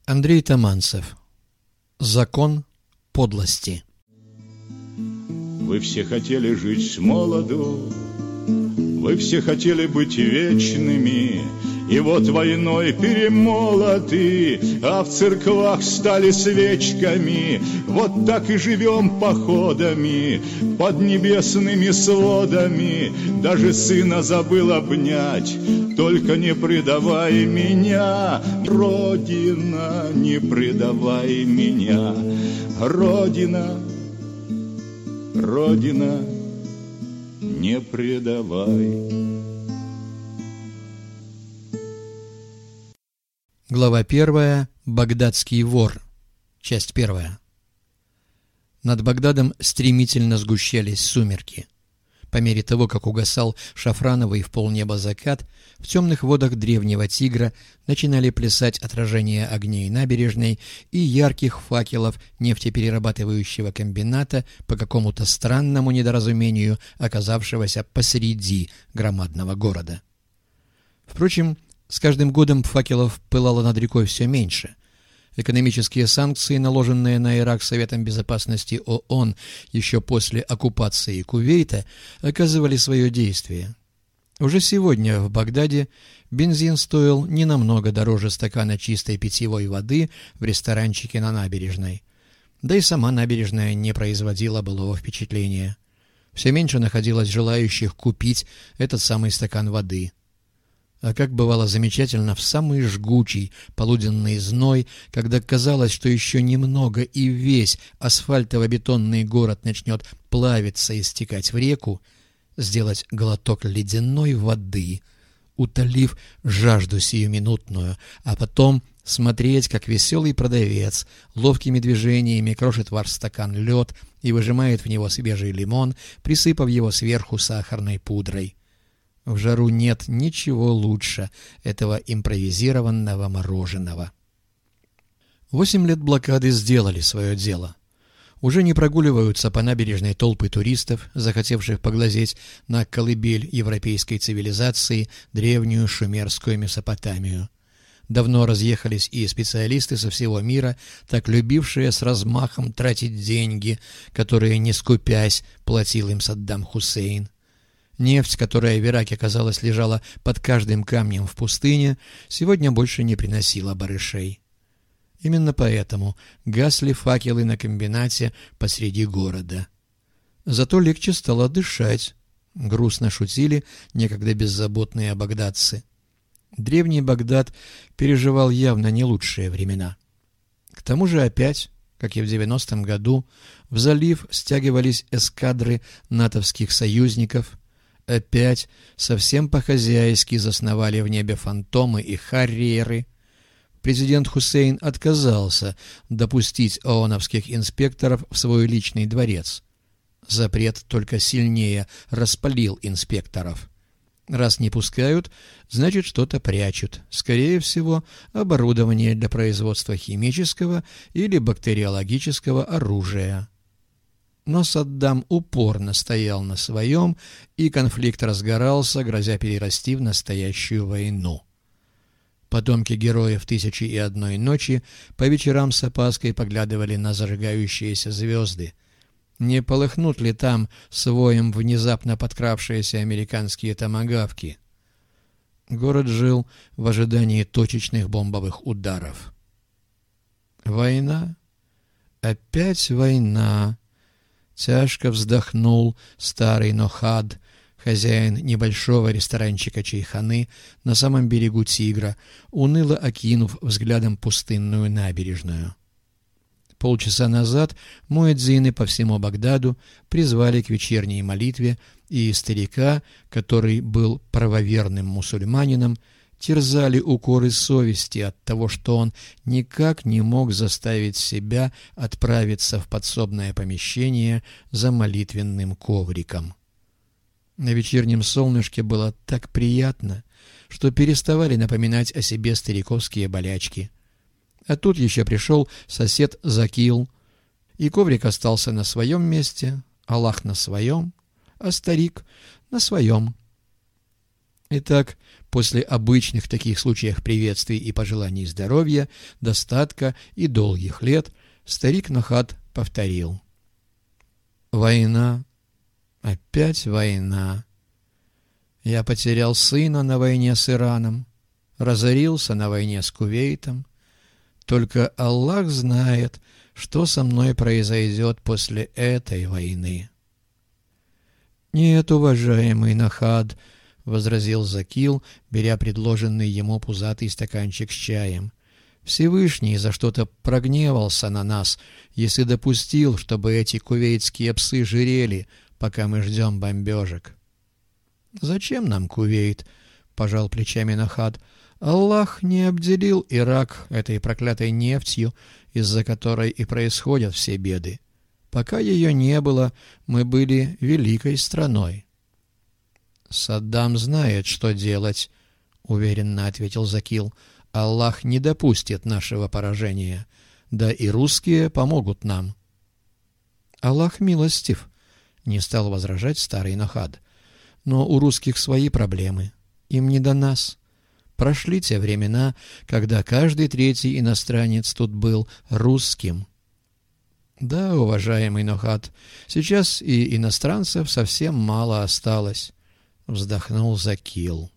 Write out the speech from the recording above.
Андрей Таманцев. Закон подлости. Вы все хотели жить с молоду, вы все хотели быть вечными, и вот войной перемолоты, а в церквах стали свечками. Вот так и живем походами под небесными сводами. Даже сына забыл обнять, только не предавай меня, Родина, не предавай меня. Родина, Родина, не предавай. Глава 1. Багдадский вор. Часть 1. Над Багдадом стремительно сгущались сумерки. По мере того, как угасал шафрановый в полнеба закат, в темных водах древнего Тигра начинали плясать отражения огней набережной и ярких факелов нефтеперерабатывающего комбината, по какому-то странному недоразумению оказавшегося посреди громадного города. Впрочем, с каждым годом факелов пылало над рекой все меньше. Экономические санкции, наложенные на Ирак Советом Безопасности ООН еще после оккупации Кувейта, оказывали свое действие. Уже сегодня в Багдаде бензин стоил не намного дороже стакана чистой питьевой воды в ресторанчике на набережной. Да и сама набережная не производила былого впечатления. Все меньше находилось желающих купить этот самый стакан воды. А как бывало замечательно в самый жгучий полуденный зной, когда казалось, что еще немного и весь асфальтово-бетонный город начнет плавиться и стекать в реку, сделать глоток ледяной воды, утолив жажду сиюминутную, а потом смотреть, как веселый продавец ловкими движениями крошит ваш стакан лед и выжимает в него свежий лимон, присыпав его сверху сахарной пудрой. В жару нет ничего лучше этого импровизированного мороженого. 8 лет блокады сделали свое дело. Уже не прогуливаются по набережной толпы туристов, захотевших поглазеть на колыбель европейской цивилизации, древнюю шумерскую Месопотамию. Давно разъехались и специалисты со всего мира, так любившие с размахом тратить деньги, которые, не скупясь, платил им Саддам Хусейн. Нефть, которая в Ираке, казалось, лежала под каждым камнем в пустыне, сегодня больше не приносила барышей. Именно поэтому гасли факелы на комбинате посреди города. Зато легче стало дышать, грустно шутили некогда беззаботные багдадцы. Древний Багдад переживал явно не лучшие времена. К тому же опять, как и в 90-м году, в залив стягивались эскадры натовских союзников. Опять совсем по-хозяйски засновали в небе фантомы и харриеры. Президент Хусейн отказался допустить ООНовских инспекторов в свой личный дворец. Запрет только сильнее распалил инспекторов. Раз не пускают, значит, что-то прячут. Скорее всего, оборудование для производства химического или бактериологического оружия. Но Саддам упорно стоял на своем, и конфликт разгорался, грозя перерасти в настоящую войну. Потомки героев «Тысячи и одной ночи» по вечерам с опаской поглядывали на зажигающиеся звезды. Не полыхнут ли там своим внезапно подкравшиеся американские томагавки? Город жил в ожидании точечных бомбовых ударов. Война? Опять война! Тяжко вздохнул старый Нохад, хозяин небольшого ресторанчика чайханы на самом берегу Тигра, уныло окинув взглядом пустынную набережную. Полчаса назад муэдзины по всему Багдаду призвали к вечерней молитве, и старика, который был правоверным мусульманином, терзали укоры совести от того, что он никак не мог заставить себя отправиться в подсобное помещение за молитвенным ковриком. На вечернем солнышке было так приятно, что переставали напоминать о себе стариковские болячки. А тут еще пришел сосед Закил, и коврик остался на своем месте, Аллах на своем, а старик на своем. Итак, После обычных в таких случаях приветствий и пожеланий здоровья, достатка и долгих лет старик Нохад повторил: «Война, опять война. Я потерял сына на войне с Ираном, разорился на войне с Кувейтом. Только Аллах знает, что со мной произойдет после этой войны». «Нет, уважаемый Нохад», — возразил Закил, беря предложенный ему пузатый стаканчик с чаем, «Всевышний за что-то прогневался на нас, если допустил, чтобы эти кувейтские псы жирели, пока мы ждем бомбежек». «Зачем нам Кувейт?» — пожал плечами Нохад. «Аллах не обделил Ирак этой проклятой нефтью, из-за которой и происходят все беды. Пока ее не было, мы были великой страной». «Саддам знает, что делать», — уверенно ответил Закил. «Аллах не допустит нашего поражения, да и русские помогут нам». «Аллах милостив», — не стал возражать старый Нохад. «Но у русских свои проблемы, им не до нас. Прошли те времена, когда каждый третий иностранец тут был русским». «Да, уважаемый Нохад, сейчас и иностранцев совсем мало осталось», — вздохнул Закил.